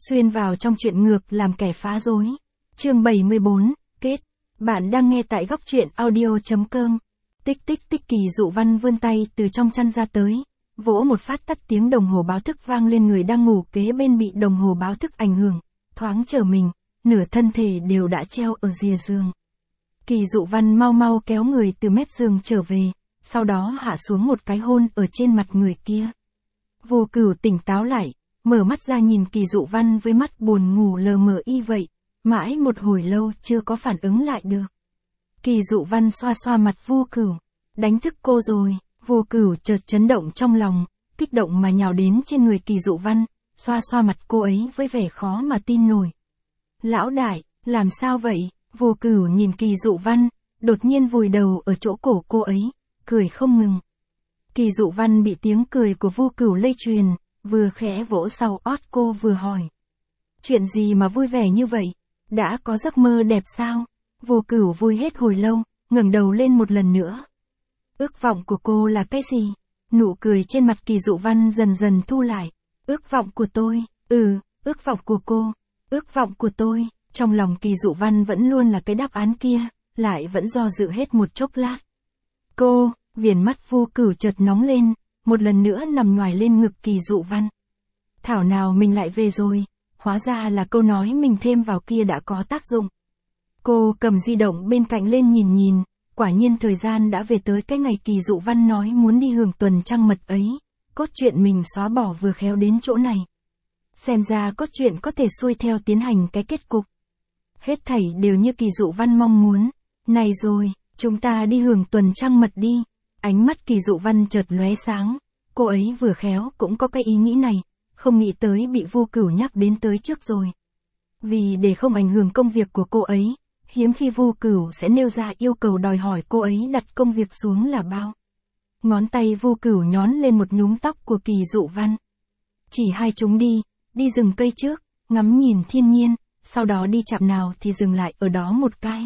Xuyên vào trong chuyện ngược làm kẻ phá rối. Chương 74, kết. Bạn đang nghe tại góc truyện audio.com. Tích tích tích. Kỳ Dụ Văn vươn tay từ trong chăn ra tới, vỗ một phát tắt tiếng đồng hồ báo thức vang lên. Người đang ngủ kế bên bị đồng hồ báo thức ảnh hưởng, thoáng trở mình, nửa thân thể đều đã treo ở rìa giường. Kỳ Dụ Văn mau mau kéo người từ mép giường trở về, sau đó hạ xuống một cái hôn ở trên mặt người kia. Vô Cửu tỉnh táo lại, mở mắt ra nhìn Kỳ Dụ Văn với mắt buồn ngủ lờ mờ y vậy, mãi một hồi lâu chưa có phản ứng lại được. Kỳ Dụ Văn xoa xoa mặt Vô Cửu, đánh thức cô rồi. Vô Cửu chợt chấn động trong lòng, kích động mà nhào đến trên người Kỳ Dụ Văn, xoa xoa mặt cô ấy với vẻ khó mà tin nổi. Lão đại, làm sao vậy? Vô Cửu nhìn Kỳ Dụ Văn, đột nhiên vùi đầu ở chỗ cổ cô ấy, cười không ngừng. Kỳ Dụ Văn bị tiếng cười của Vô Cửu lây truyền, vừa khẽ vỗ sau ót cô vừa hỏi. Chuyện gì mà vui vẻ như vậy? Đã có giấc mơ đẹp sao? Vô Cửu vui hết hồi lâu, ngẩng đầu lên một lần nữa. Ước vọng của cô là cái gì? Nụ cười trên mặt Kỳ Dụ Văn dần dần thu lại. Ước vọng của tôi, ước vọng của cô, ước vọng của tôi. Trong lòng Kỳ Dụ Văn vẫn luôn là cái đáp án kia, lại vẫn do dự hết một chốc lát. Cô, viền mắt Vô Cửu chợt nóng lên, một lần nữa nằm nhoài lên ngực Kỳ Dụ Văn. Thảo nào mình lại về rồi, hóa ra là câu nói mình thêm vào kia đã có tác dụng. Cô cầm di động bên cạnh lên nhìn, quả nhiên thời gian đã về tới cái ngày Kỳ Dụ Văn nói muốn đi hưởng tuần trăng mật ấy, cốt truyện mình xóa bỏ vừa khéo đến chỗ này. Xem ra cốt truyện có thể xuôi theo tiến hành cái kết cục. Hết thảy đều như Kỳ Dụ Văn mong muốn. Này rồi, chúng ta đi hưởng tuần trăng mật đi. Ánh mắt Kỳ Dụ Văn chợt lóe sáng, cô ấy vừa khéo cũng có cái ý nghĩ này, không nghĩ tới bị Vô Cửu nhắc đến tới trước rồi. Vì để không ảnh hưởng công việc của cô ấy, hiếm khi Vô Cửu sẽ nêu ra yêu cầu đòi hỏi cô ấy đặt công việc xuống là bao. Ngón tay Vô Cửu nhón lên một nhúm tóc của Kỳ Dụ Văn. Chỉ hai chúng đi rừng cây trước, ngắm nhìn thiên nhiên, sau đó đi chạm nào thì dừng lại ở đó một cái.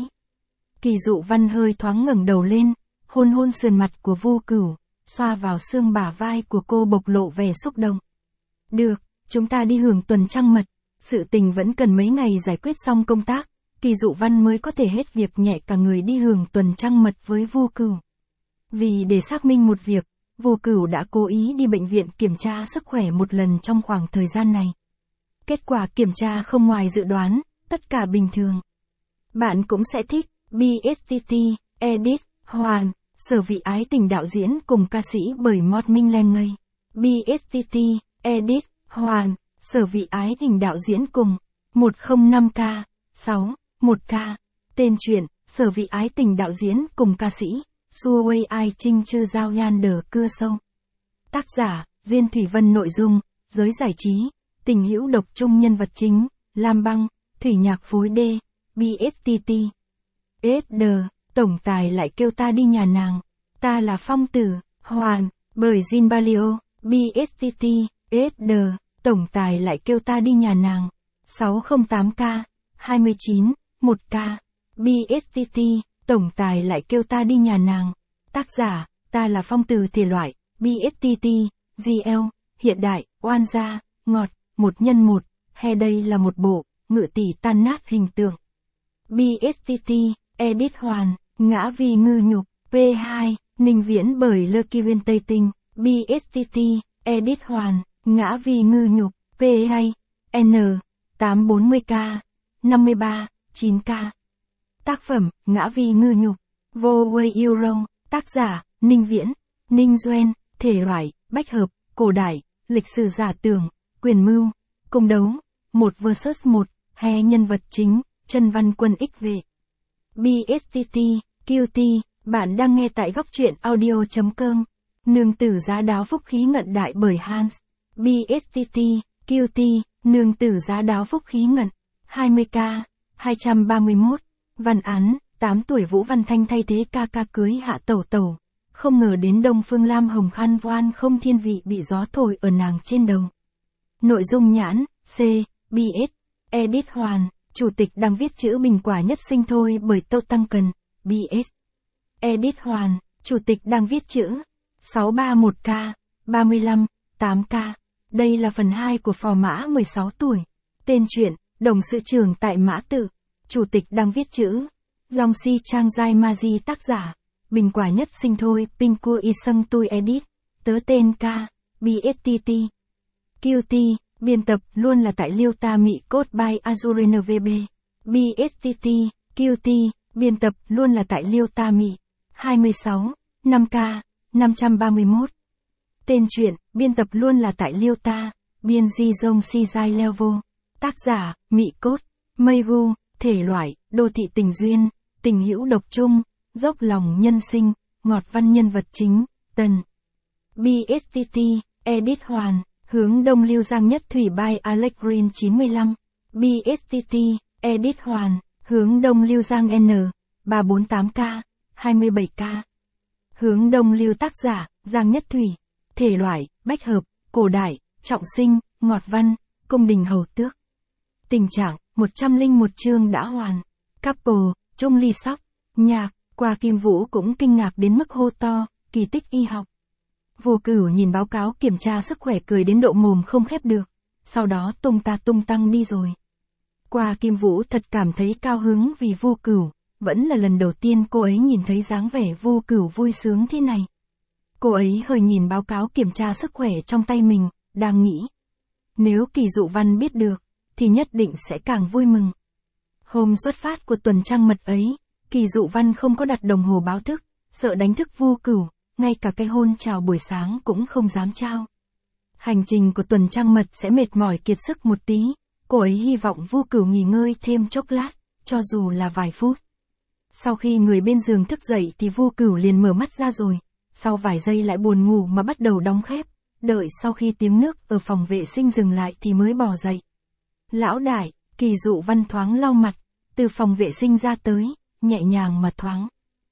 Kỳ Dụ Văn hơi thoáng ngẩng đầu lên, hôn sườn mặt của Vô Cửu, xoa vào xương bả vai của cô bộc lộ vẻ xúc động. Được, chúng ta đi hưởng tuần trăng mật, sự tình vẫn cần mấy ngày giải quyết xong công tác, Kỳ Dụ Văn mới có thể hết việc nhẹ cả người đi hưởng tuần trăng mật với Vô Cửu. Vì để xác minh một việc, Vô Cửu đã cố ý đi bệnh viện kiểm tra sức khỏe một lần trong khoảng thời gian này. Kết quả kiểm tra không ngoài dự đoán, tất cả bình thường. Bạn cũng sẽ thích, BSTT, Edit, Hoàn, Sở Vị Ái Tình đạo diễn cùng ca sĩ bởi Mọt Minh Len ngây. BSTT, Edit, Hoàn, Sở Vị Ái Tình đạo diễn cùng 105K, 6, 1K. Tên truyện, Sở Vị Ái Tình đạo diễn cùng ca sĩ Xua Wei Ai Trinh Chư Giao Yan Đờ Cưa Sâu. Tác giả, Duyên Thủy Vân. Nội dung, giới giải trí, tình hữu độc trung. Nhân vật chính, Lam Băng, Thủy Nhạc phối D, BSTT. SD, tổng tài lại kêu ta đi nhà nàng. Ta là Phong Tử, Hoàn, bởi Jin Balio. BSTT, SD, tổng tài lại kêu ta đi nhà nàng. 608K, 29, 1K. BSTT, tổng tài lại kêu ta đi nhà nàng. Tác giả, ta là Phong Tử. Thể loại, BSTT, GL, hiện đại, oan gia, ngọt, 1x1, hay đây là một bộ, ngự tỷ tan nát hình tượng. BSTT, Edit Hoàn, Ngã Vì Ngư Nhục, P2, Ninh Viễn bởi Lơ Kiên Tây Tinh. BSTT, Edit Hoàn, Ngã Vì Ngư Nhục, P2, N, 840K, 53, 9K. Tác phẩm, Ngã Vì Ngư Nhục, Vô Way Euro, tác giả, Ninh Viễn, Ninh Duên. Thể loại, bách hợp, cổ đại, lịch sử giả tưởng, quyền mưu, cung đấu, 1 vs 1, hay nhân vật chính, Trần Văn Quân XV. BSTT, QT, bạn đang nghe tại góc truyện audio.com. Nương tử giá đáo phúc khí ngận đại bởi Hans. BSTT, QT, nương tử giá đáo phúc khí ngận, 20K, 231. Văn án, 8 tuổi Vũ Văn Thanh thay thế ca ca cưới Hạ Tẩu Tẩu. Không ngờ đến Đông Phương Lam Hồng Khan Voan không thiên vị bị gió thổi ở nàng trên đầu. Nội dung nhãn, C, BS, Edit Hoàn, chủ tịch đang viết chữ bình quả nhất sinh thôi bởi Tâu Tăng Cần, BS. Edit Hoàn, chủ tịch đang viết chữ, 631K, 35, 8K. Đây là phần 2 của phò mã 16 tuổi. Tên truyện, Đồng Sự Trường tại Mã Tự. Chủ tịch đang viết chữ. Dòng si Trang Giai Ma Di tác giả. Bình quả nhất sinh thôi, Pinku Isang Tui edit. Tớ tên K. BSTT. QT, biên tập luôn là tại Liêu Ta Mị Code by Azure NVB. BSTT, QT, biên tập luôn là tại Liêu Ta Mị. 26, 5K, 531. Tên truyện, biên tập luôn là tại Liêu Ta, biên di dông si Giai Level. Tác giả, Mị Code, Mây Gu, thể loại, đô thị tình duyên, tình hữu độc trung, dốc lòng nhân sinh, ngọt văn nhân vật chính, Tần. BSTT, edit Hoàn, hướng đông Lưu Giang Nhất Thủy by Alex Green 95. BSTT, edit Hoàn, hướng đông Lưu Giang N. 348K, 27K. Hướng đông Lưu tác giả, Giang Nhất Thủy. Thể loại, bách hợp, cổ đại, trọng sinh, ngọt văn, cung đình hầu tước. Tình trạng, 101 chương đã hoàn. Couple, Trung Ly Sóc, nhạc, Qua Kim Vũ cũng kinh ngạc đến mức hô to, kỳ tích y học. Vô Cửu nhìn báo cáo kiểm tra sức khỏe cười đến độ mồm không khép được, sau đó tung ta tung tăng đi rồi. Qua Kim Vũ thật cảm thấy cao hứng vì Vô Cửu, vẫn là lần đầu tiên cô ấy nhìn thấy dáng vẻ Vô Cửu vui sướng thế này. Cô ấy hơi nhìn báo cáo kiểm tra sức khỏe trong tay mình, đang nghĩ. Nếu Kỳ Dụ Văn biết được, thì nhất định sẽ càng vui mừng. Hôm xuất phát của tuần trăng mật ấy, Kỳ Dụ Văn không có đặt đồng hồ báo thức, sợ đánh thức Vô Cửu, ngay cả cái hôn chào buổi sáng cũng không dám trao. Hành trình của tuần trăng mật sẽ mệt mỏi kiệt sức một tí, cô ấy hy vọng Vô Cửu nghỉ ngơi thêm chốc lát, cho dù là vài phút. Sau khi người bên giường thức dậy thì Vô Cửu liền mở mắt ra rồi, sau vài giây lại buồn ngủ mà bắt đầu đóng khép, đợi sau khi tiếng nước ở phòng vệ sinh dừng lại thì mới bò dậy. Lão đại, Kỳ Dụ Văn thoáng lau mặt, từ phòng vệ sinh ra tới, nhẹ nhàng mà thoáng.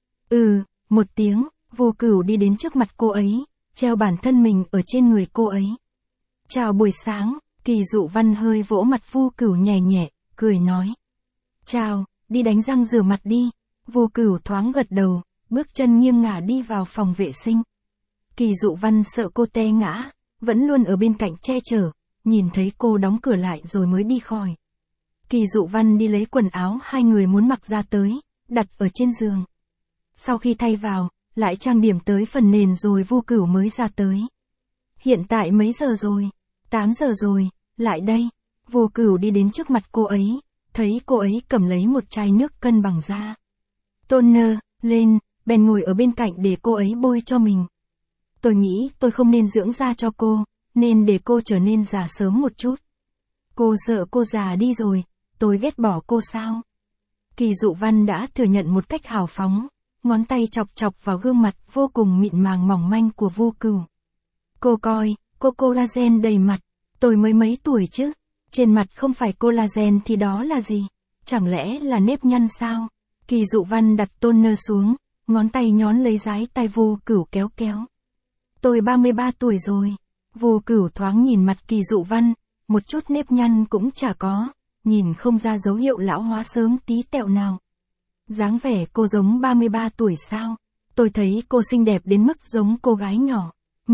Một tiếng, Vô Cửu đi đến trước mặt cô ấy, treo bản thân mình ở trên người cô ấy. Chào buổi sáng, Kỳ Dụ Văn hơi vỗ mặt Vô Cửu nhẹ nhẹ, cười nói. Chào, đi đánh răng rửa mặt đi. Vô Cửu thoáng gật đầu, bước chân nghiêng ngả đi vào phòng vệ sinh. Kỳ Dụ Văn sợ cô té ngã, vẫn luôn ở bên cạnh che chở, nhìn thấy cô đóng cửa lại rồi mới đi khỏi. Kỳ Dụ Văn đi lấy quần áo hai người muốn mặc ra tới, đặt ở trên giường. Sau khi thay vào, lại trang điểm tới phần nền rồi Vô Cửu mới ra tới. Hiện tại mấy giờ rồi? 8 giờ rồi, lại đây. Vô Cửu đi đến trước mặt cô ấy, thấy cô ấy cầm lấy một chai nước cân bằng da. Toner, lên, bèn ngồi ở bên cạnh để cô ấy bôi cho mình. Tôi nghĩ tôi không nên dưỡng da cho cô, nên để cô trở nên già sớm một chút. Cô sợ cô già đi rồi, tôi ghét bỏ cô sao? Kỳ Dụ Văn đã thừa nhận một cách hào phóng, ngón tay chọc chọc vào gương mặt vô cùng mịn màng mỏng manh của Vô Cửu. Cô coi, cô collagen đầy mặt, tôi mới mấy tuổi chứ, trên mặt không phải collagen thì đó là gì? Chẳng lẽ là nếp nhăn sao? Kỳ Dụ Văn đặt toner xuống, ngón tay nhón lấy dái tay Vô Cửu kéo kéo. Tôi 33 tuổi rồi. Vô Cửu thoáng nhìn mặt Kỳ Dụ Văn, một chút nếp nhăn cũng chả có, nhìn không ra dấu hiệu lão hóa sớm tí tẹo nào. Dáng vẻ cô giống 33 tuổi sao? Tôi thấy cô xinh đẹp đến mức giống cô gái nhỏ.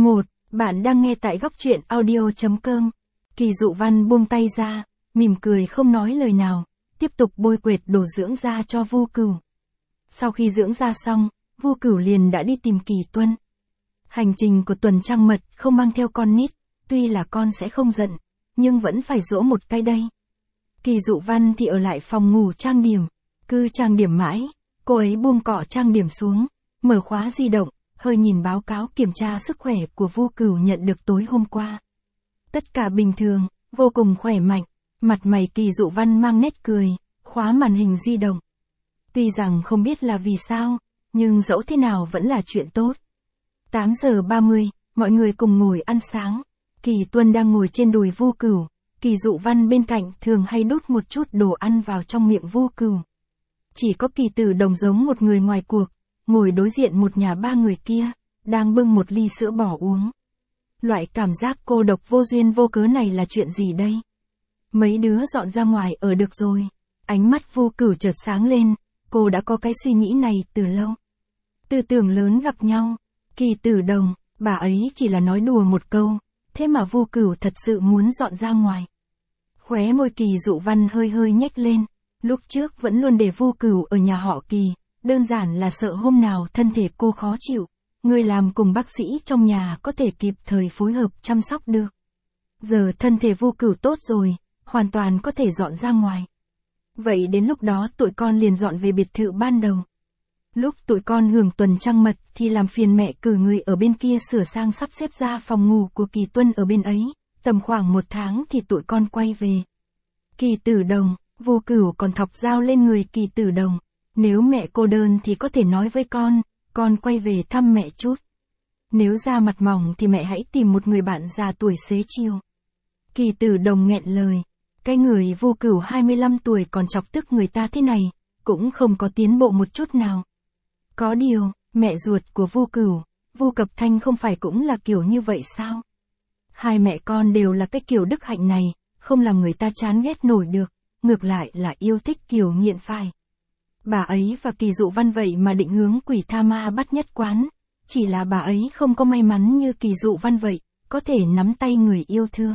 Bạn đang nghe tại góc truyện audio.com. Kỳ Dụ Văn buông tay ra, mỉm cười không nói lời nào, tiếp tục bôi quệt đồ dưỡng da cho Vô Cửu. Sau khi dưỡng da xong, Vô Cửu liền đã đi tìm Kỳ Tuân. Hành trình của tuần trăng mật không mang theo con nít, tuy là con sẽ không giận, nhưng vẫn phải dỗ một cái đây. Kỳ Dụ Văn thì ở lại phòng ngủ trang điểm, cứ trang điểm mãi, cô ấy buông cọ trang điểm xuống, mở khóa di động, hơi nhìn báo cáo kiểm tra sức khỏe của Vô Cửu nhận được tối hôm qua. Tất cả bình thường, vô cùng khỏe mạnh, mặt mày Kỳ Dụ Văn mang nét cười, khóa màn hình di động. Tuy rằng không biết là vì sao, nhưng dẫu thế nào vẫn là chuyện tốt. 8 giờ 30, mọi người cùng ngồi ăn sáng. Kỳ Tuân đang ngồi trên đùi Vô Cửu, Kỳ Dụ Văn bên cạnh thường hay đút một chút đồ ăn vào trong miệng Vô Cửu. Chỉ có Kỳ Tử Đồng giống một người ngoài cuộc, ngồi đối diện một nhà ba người kia, đang bưng một ly sữa bò uống. Loại cảm giác cô độc vô duyên vô cớ này là chuyện gì đây? Mấy đứa dọn ra ngoài ở được rồi. Ánh mắt Vô Cửu chợt sáng lên, cô đã có cái suy nghĩ này từ lâu. Tư tưởng lớn gặp nhau. Kỳ Tử Đồng, bà ấy chỉ là nói đùa một câu, thế mà Vô Cửu thật sự muốn dọn ra ngoài. Khóe môi Kỳ Dụ Văn hơi hơi nhếch lên. Lúc trước vẫn luôn để Vu Cửu ở nhà họ Kỳ, đơn giản là sợ hôm nào thân thể cô khó chịu, người làm cùng bác sĩ trong nhà có thể kịp thời phối hợp chăm sóc được. Giờ thân thể Vu Cửu tốt rồi, hoàn toàn có thể dọn ra ngoài. Vậy đến lúc đó tụi con liền dọn về biệt thự ban đầu. Lúc tụi con hưởng tuần trăng mật thì làm phiền mẹ cử người ở bên kia sửa sang sắp xếp ra phòng ngủ của Kỳ Tuân ở bên ấy, tầm khoảng 1 tháng thì tụi con quay về. Kỳ Tử Đồng, Vu Cửu còn thọc dao lên người Kỳ Tử Đồng. Nếu mẹ cô đơn thì có thể nói với con quay về thăm mẹ chút. Nếu da mặt mỏng thì mẹ hãy tìm một người bạn già tuổi xế chiều. Kỳ Tử Đồng nghẹn lời. Cái người Vu Cửu 25 tuổi còn chọc tức người ta thế này, cũng không có tiến bộ một chút nào. Có điều, mẹ ruột của Vu Cửu, Vu Cập Thanh không phải cũng là kiểu như vậy sao? Hai mẹ con đều là cái kiểu đức hạnh này, không làm người ta chán ghét nổi được, ngược lại là yêu thích kiểu nghiện phai. Bà ấy và Kỳ Dụ Văn vậy mà định hướng quỷ tha ma bắt nhất quán, chỉ là bà ấy không có may mắn như Kỳ Dụ Văn vậy, có thể nắm tay người yêu thương.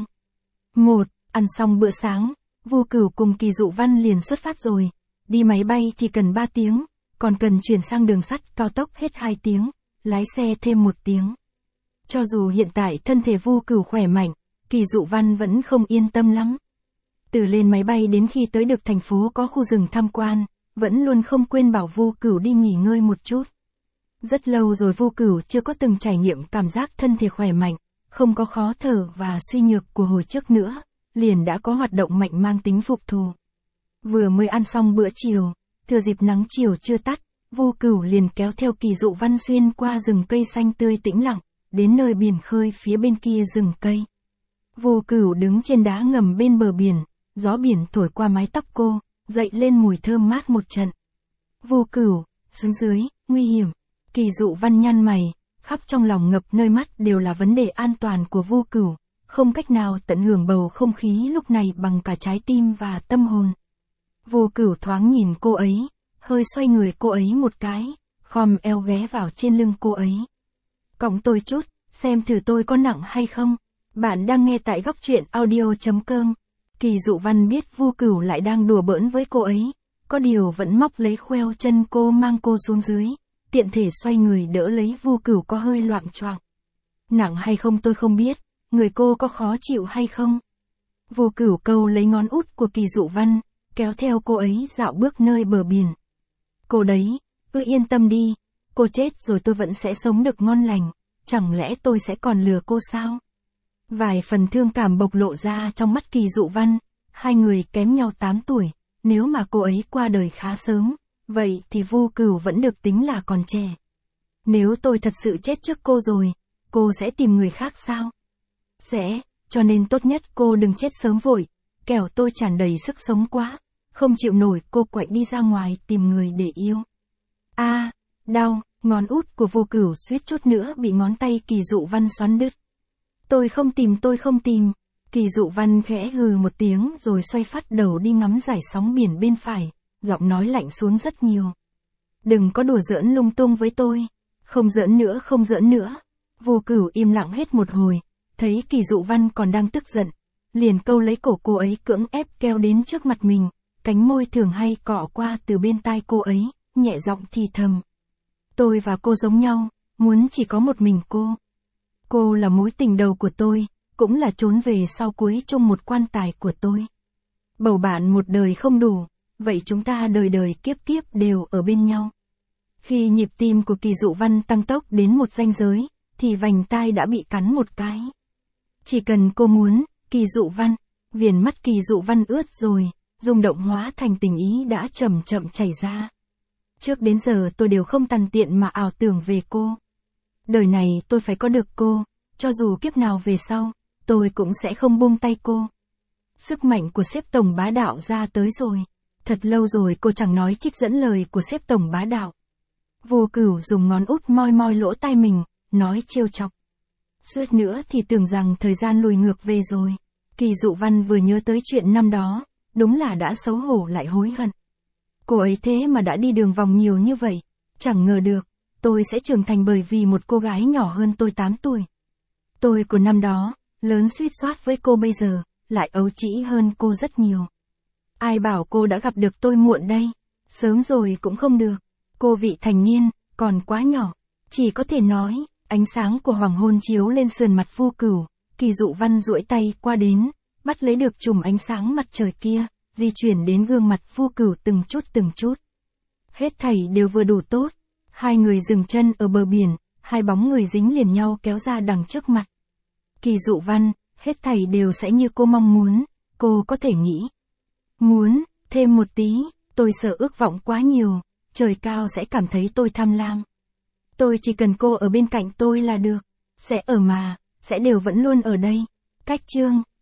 Ăn xong bữa sáng, Vu Cửu cùng Kỳ Dụ Văn liền xuất phát rồi. Đi máy bay thì cần 3 tiếng, còn cần chuyển sang đường sắt cao tốc hết 2 tiếng, lái xe thêm 1 tiếng. Cho dù hiện tại thân thể Vu Cửu khỏe mạnh, Kỳ Dụ Văn vẫn không yên tâm lắm. Từ lên máy bay đến khi tới được thành phố có khu rừng tham quan, vẫn luôn không quên bảo Vu Cửu đi nghỉ ngơi một chút. Rất lâu rồi Vu Cửu chưa có từng trải nghiệm cảm giác thân thể khỏe mạnh, không có khó thở và suy nhược của hồi trước nữa, liền đã có hoạt động mạnh mang tính phục thù. Vừa mới ăn xong bữa chiều, thừa dịp nắng chiều chưa tắt, Vu Cửu liền kéo theo Kỳ Dụ Văn xuyên qua rừng cây xanh tươi tĩnh lặng, đến nơi biển khơi phía bên kia rừng cây. Vu Cửu đứng trên đá ngầm bên bờ biển, gió biển thổi qua mái tóc cô, dậy lên mùi thơm mát một trận. Vu Cửu, xuống dưới, nguy hiểm. Kỳ Dụ Văn nhăn mày, khắp trong lòng ngập nơi mắt đều là vấn đề an toàn của Vu Cửu, không cách nào tận hưởng bầu không khí lúc này bằng cả trái tim và tâm hồn. Vu Cửu thoáng nhìn cô ấy, hơi xoay người cô ấy một cái, khom eo ghé vào trên lưng cô ấy. Cõng tôi chút, xem thử tôi có nặng hay không. Bạn đang nghe tại góc truyện audio.com. Kỳ Dụ Văn biết Vu Cửu lại đang đùa bỡn với cô ấy, có điều vẫn móc lấy khoeo chân cô mang cô xuống dưới, tiện thể xoay người đỡ lấy Vu Cửu có hơi loạng choạng. Nặng hay không tôi không biết, người cô có khó chịu hay không? Vu Cửu câu lấy ngón út của Kỳ Dụ Văn, kéo theo cô ấy dạo bước nơi bờ biển. Cô đấy, cứ yên tâm đi, cô chết rồi tôi vẫn sẽ sống được ngon lành, chẳng lẽ tôi sẽ còn lừa cô sao? Vài phần thương cảm bộc lộ ra trong mắt Kỳ Dụ Văn, hai người kém nhau 8 tuổi, nếu mà cô ấy qua đời khá sớm, vậy thì Vu Cửu vẫn được tính là còn trẻ. Nếu tôi thật sự chết trước cô rồi, cô sẽ tìm người khác sao? Sẽ, cho nên tốt nhất cô đừng chết sớm vội, kẻo tôi tràn đầy sức sống quá, không chịu nổi cô quậy đi ra ngoài tìm người để yêu. Đau, ngón út của Vu Cửu suýt chút nữa bị ngón tay Kỳ Dụ Văn xoắn đứt. Tôi không tìm. Kỳ Dụ Văn khẽ hừ một tiếng rồi xoay phát đầu đi ngắm dải sóng biển bên phải, giọng nói lạnh xuống rất nhiều. Đừng có đùa giỡn lung tung với tôi. Không giỡn nữa. Vu Cửu im lặng hết một hồi, thấy Kỳ Dụ Văn còn đang tức giận, liền câu lấy cổ cô ấy cưỡng ép kéo đến trước mặt mình, cánh môi thường hay cọ qua từ bên tai cô ấy, nhẹ giọng thì thầm. Tôi và cô giống nhau, muốn chỉ có một mình cô. Cô là mối tình đầu của tôi, cũng là trốn về sau cuối chung một quan tài của tôi. Bầu bạn một đời không đủ, vậy chúng ta đời đời kiếp kiếp đều ở bên nhau. Khi nhịp tim của Kỳ Dụ Văn tăng tốc đến một ranh giới, thì vành tai đã bị cắn một cái. Chỉ cần cô muốn, Kỳ Dụ Văn, viền mắt Kỳ Dụ Văn ướt rồi, rung động hóa thành tình ý đã chậm chậm chảy ra. Trước đến giờ tôi đều không tằn tiện mà ảo tưởng về cô. Đời này tôi phải có được cô, cho dù kiếp nào về sau, tôi cũng sẽ không buông tay cô. Sức mạnh của sếp tổng bá đạo ra tới rồi. Thật lâu rồi cô chẳng nói trích dẫn lời của sếp tổng bá đạo. Vu Cửu dùng ngón út moi moi lỗ tai mình, nói trêu chọc. Suốt nữa thì tưởng rằng thời gian lùi ngược về rồi. Kỳ Dụ Văn vừa nhớ tới chuyện năm đó, đúng là đã xấu hổ lại hối hận. Cô ấy thế mà đã đi đường vòng nhiều như vậy, chẳng ngờ được, tôi sẽ trưởng thành bởi vì một cô gái nhỏ hơn tôi 8 tuổi. Tôi của năm đó, lớn suýt soát với cô bây giờ, lại ấu trĩ hơn cô rất nhiều. Ai bảo cô đã gặp được tôi muộn đây, sớm rồi cũng không được. Cô vị thành niên, còn quá nhỏ, chỉ có thể nói, ánh sáng của hoàng hôn chiếu lên sườn mặt Vu Cửu, Kỳ Dụ Văn duỗi tay qua đến, bắt lấy được chùm ánh sáng mặt trời kia, di chuyển đến gương mặt Vu Cửu từng chút. Hết thảy đều vừa đủ tốt, hai người dừng chân ở bờ biển, hai bóng người dính liền nhau kéo ra đằng trước mặt. Kỳ Dụ Văn, hết thảy đều sẽ như cô mong muốn, cô có thể nghĩ. Muốn, thêm một tí, tôi sợ ước vọng quá nhiều, trời cao sẽ cảm thấy tôi tham lam. Tôi chỉ cần cô ở bên cạnh tôi là được, sẽ ở mà, sẽ đều vẫn luôn ở đây. Cách chương